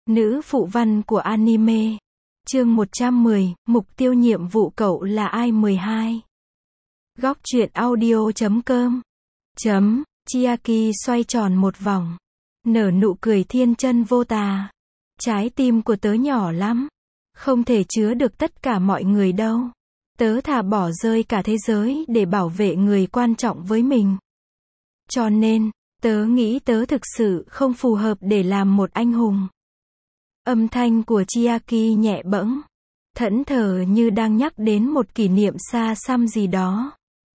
Nữ phụ văn của anime. Chương 110, mục tiêu nhiệm vụ cậu là ai 12. Góc truyện audio.com. Chiaki xoay tròn một vòng. Nở nụ cười thiên chân vô tà. Trái tim của tớ nhỏ lắm. Không thể chứa được tất cả mọi người đâu. Tớ thà bỏ rơi cả thế giới để bảo vệ người quan trọng với mình. Cho nên, tớ nghĩ tớ thực sự không phù hợp để làm một anh hùng. Âm thanh của Chiaki nhẹ bẫng, thẫn thờ như đang nhắc đến một kỷ niệm xa xăm gì đó.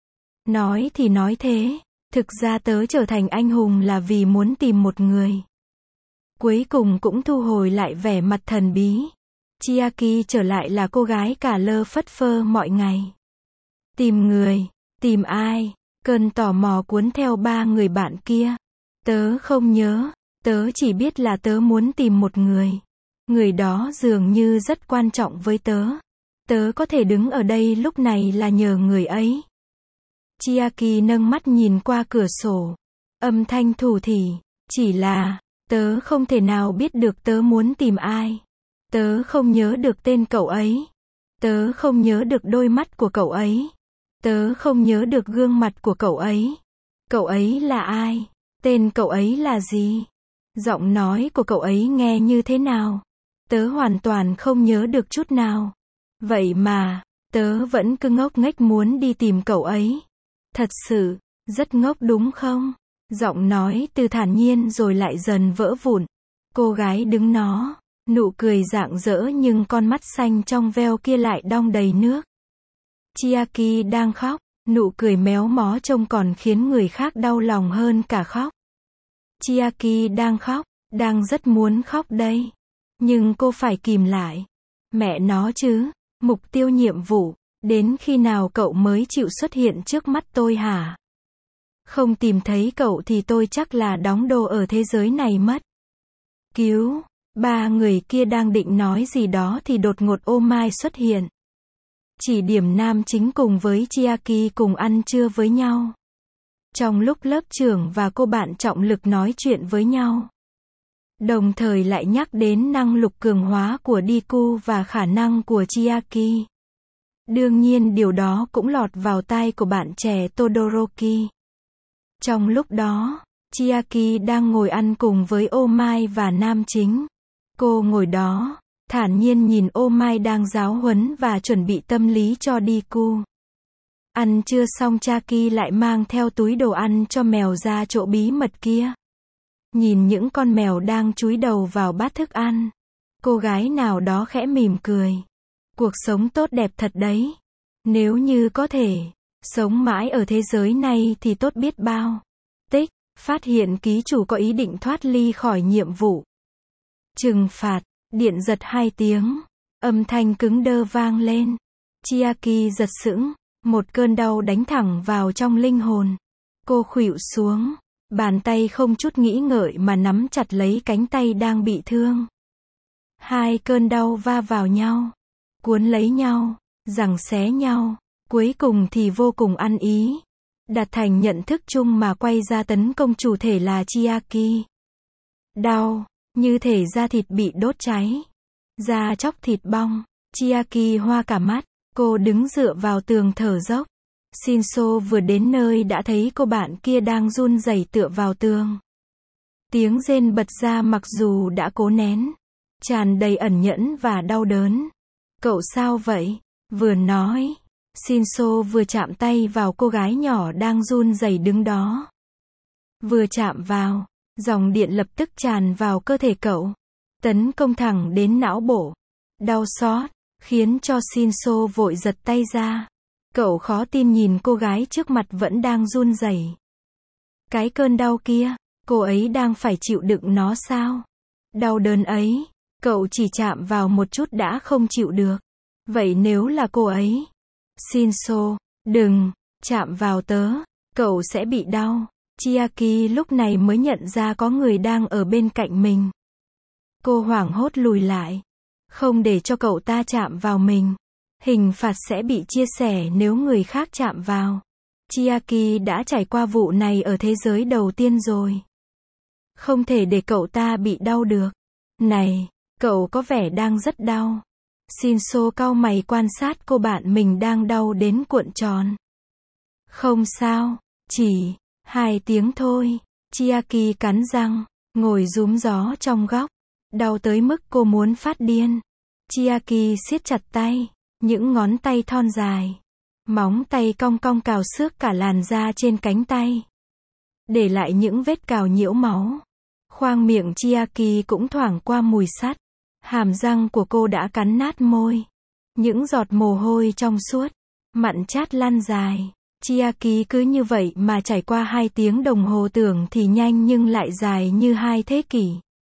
Nói thì nói thế, thực ra tớ trở thành anh hùng là vì muốn tìm một người. Cuối cùng cũng thu hồi lại vẻ mặt thần bí. Chiaki trở lại là cô gái cả lơ phất phơ mọi ngày. Tìm người, tìm ai? Cơn tò mò cuốn theo ba người bạn kia. Tớ không nhớ, tớ chỉ biết là tớ muốn tìm một người. Người đó dường như rất quan trọng với tớ. Tớ có thể đứng ở đây lúc này là nhờ người ấy. Chiaki nâng mắt nhìn qua cửa sổ. Âm thanh thủ thỉ, chỉ là, tớ không thể nào biết được tớ muốn tìm ai. Tớ không nhớ được tên cậu ấy. Tớ không nhớ được đôi mắt của cậu ấy. Tớ không nhớ được gương mặt của cậu ấy. Cậu ấy là ai? Tên cậu ấy là gì? Giọng nói của cậu ấy nghe như thế nào? Tớ hoàn toàn không nhớ được chút nào. Vậy mà, tớ vẫn cứ ngốc nghếch muốn đi tìm cậu ấy. Thật sự, rất ngốc đúng không? Giọng nói từ thản nhiên rồi lại dần vỡ vụn. Cô gái đứng nó, nụ cười rạng rỡ nhưng con mắt xanh trong veo kia lại đong đầy nước. Chiaki đang khóc, nụ cười méo mó trông còn khiến người khác đau lòng hơn cả khóc. Chiaki đang khóc, đang rất muốn khóc đây. Nhưng cô phải kìm lại. Mẹ nó chứ, mục tiêu nhiệm vụ, đến khi nào cậu mới chịu xuất hiện trước mắt tôi hả? Không tìm thấy cậu thì tôi chắc là đóng đồ ở thế giới này mất. Cứu, ba người kia đang định nói gì đó thì đột ngột Oh My xuất hiện. Chỉ điểm nam chính cùng với Chiaki cùng ăn trưa với nhau. Trong lúc lớp trưởng và cô bạn trọng lực nói chuyện với nhau. Đồng thời lại nhắc đến năng lực cường hóa của Deku và khả năng của Chiaki. Đương nhiên điều đó cũng lọt vào tai của bạn trẻ Todoroki. Trong lúc đó, Chiaki đang ngồi ăn cùng với Oh My và nam chính. Cô ngồi đó, thản nhiên nhìn Oh My đang giáo huấn và chuẩn bị tâm lý cho Deku. Ăn chưa xong Chiaki lại mang theo túi đồ ăn cho mèo ra chỗ bí mật kia. Nhìn những con mèo đang chúi đầu vào bát thức ăn. Cô gái nào đó khẽ mỉm cười. Cuộc sống tốt đẹp thật đấy. Nếu như có thể, sống mãi ở thế giới này thì tốt biết bao. Tích, phát hiện ký chủ có ý định thoát ly khỏi nhiệm vụ. Trừng phạt, điện giật 2 tiếng. Âm thanh cứng đơ vang lên. Chiaki giật sững. Một cơn đau đánh thẳng vào trong linh hồn. Cô khuỵu xuống. Bàn tay không chút nghĩ ngợi mà nắm chặt lấy cánh tay đang bị thương. Hai cơn đau va vào nhau. Cuốn lấy nhau. Giằng xé nhau. Cuối cùng thì vô cùng ăn ý. Đạt thành nhận thức chung mà quay ra tấn công chủ thể là Chiaki. Đau. Như thể da thịt bị đốt cháy. Da chóc thịt bong. Chiaki hoa cả mắt. Cô đứng dựa vào tường thở dốc. Shinso vừa đến nơi đã thấy cô bạn kia đang run rẩy tựa vào tường. Tiếng rên bật ra mặc dù đã cố nén. Tràn đầy ẩn nhẫn và đau đớn. Cậu sao vậy? Vừa nói. Shinso vừa chạm tay vào cô gái nhỏ đang run rẩy đứng đó. Vừa chạm vào. Dòng điện lập tức tràn vào cơ thể cậu. Tấn công thẳng đến não bộ. Đau xót. Khiến cho Shinso vội giật tay ra. Cậu khó tin nhìn cô gái trước mặt vẫn đang run rẩy. Cái cơn đau kia, cô ấy đang phải chịu đựng nó sao? Đau đớn ấy, cậu chỉ chạm vào một chút đã không chịu được. Vậy nếu là cô ấy? Shinso, đừng, chạm vào tớ, cậu sẽ bị đau. Chiaki lúc này mới nhận ra có người đang ở bên cạnh mình. Cô hoảng hốt lùi lại. Không để cho cậu ta chạm vào mình. Hình phạt sẽ bị chia sẻ nếu người khác chạm vào. Chiaki đã trải qua vụ này ở thế giới đầu tiên rồi. Không thể để cậu ta bị đau được. Này, Cậu có vẻ đang rất đau. Shinso cau mày quan sát cô bạn mình đang đau đến cuộn tròn. Không sao, chỉ 2 tiếng thôi. Chiaki cắn răng, ngồi rúm gió trong góc. Đau tới mức cô muốn phát điên. Chiaki siết chặt tay, những ngón tay thon dài. Móng tay cong cong cào xước cả làn da trên cánh tay, để lại những vết cào nhiễu máu. Khoang miệng Chiaki cũng thoảng qua mùi sắt. Hàm răng của cô đã cắn nát môi. Những giọt mồ hôi trong suốt, mặn chát lăn dài. Chiaki cứ như vậy mà trải qua 2 tiếng đồng hồ, tưởng thì nhanh nhưng lại dài như 2 thế kỷ.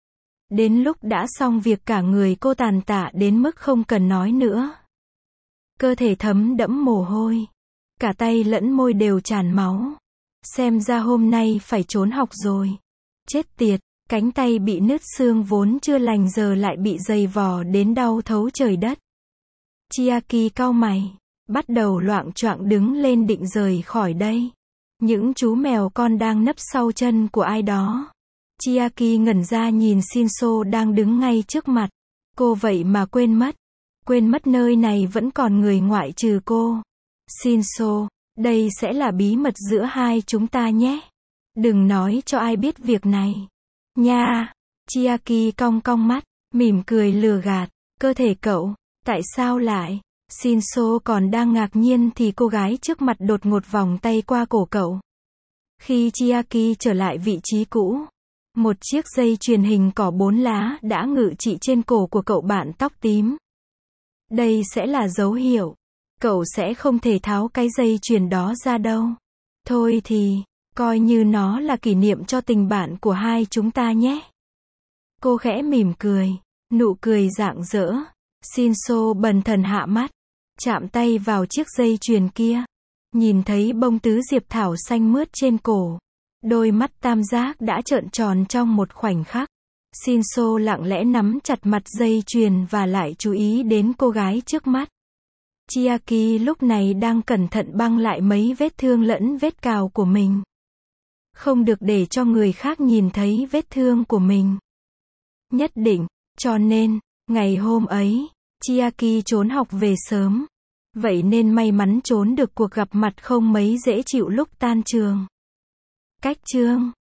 Đến lúc đã xong việc cả người cô tàn tạ đến mức không cần nói nữa. Cơ thể thấm đẫm mồ hôi. Cả tay lẫn môi đều tràn máu. Xem ra hôm nay phải trốn học rồi. Chết tiệt, cánh tay bị nứt xương vốn chưa lành giờ lại bị giày vò đến đau thấu trời đất. Chiaki cau mày, bắt đầu loạng choạng đứng lên định rời khỏi đây. Những chú mèo con đang nấp sau chân của ai đó. Chiaki ngẩn ra nhìn Shinso đang đứng ngay trước mặt. Cô vậy mà quên mất nơi này vẫn còn người ngoại trừ cô. Shinso, đây sẽ là bí mật giữa hai chúng ta nhé. Đừng nói cho ai biết việc này. Nha. Chiaki cong cong mắt, mỉm cười lừa gạt. Cơ thể cậu, tại sao lại? Shinso còn đang ngạc nhiên thì cô gái trước mặt đột ngột vòng tay qua cổ cậu. Khi Chiaki trở lại vị trí cũ, một chiếc dây chuyền hình cỏ 4 lá đã ngự trị trên cổ của cậu bạn tóc tím. Đây sẽ là dấu hiệu. Cậu sẽ không thể tháo cái dây chuyền đó ra đâu. Thôi thì, coi như nó là kỷ niệm cho tình bạn của hai chúng ta nhé. Cô khẽ mỉm cười, nụ cười rạng rỡ. Shinso bần thần hạ mắt, chạm tay vào chiếc dây chuyền kia. Nhìn thấy bông tứ diệp thảo xanh mướt trên cổ. Đôi mắt tam giác đã trợn tròn trong một khoảnh khắc. Shinso lặng lẽ nắm chặt mặt dây chuyền và lại chú ý đến cô gái trước mắt. Chiaki lúc này đang cẩn thận băng lại mấy vết thương lẫn vết cào của mình. Không được để cho người khác nhìn thấy vết thương của mình. Nhất định, cho nên, ngày hôm ấy, Chiaki trốn học về sớm. Vậy nên may mắn trốn được cuộc gặp mặt không mấy dễ chịu lúc tan trường. Cách chương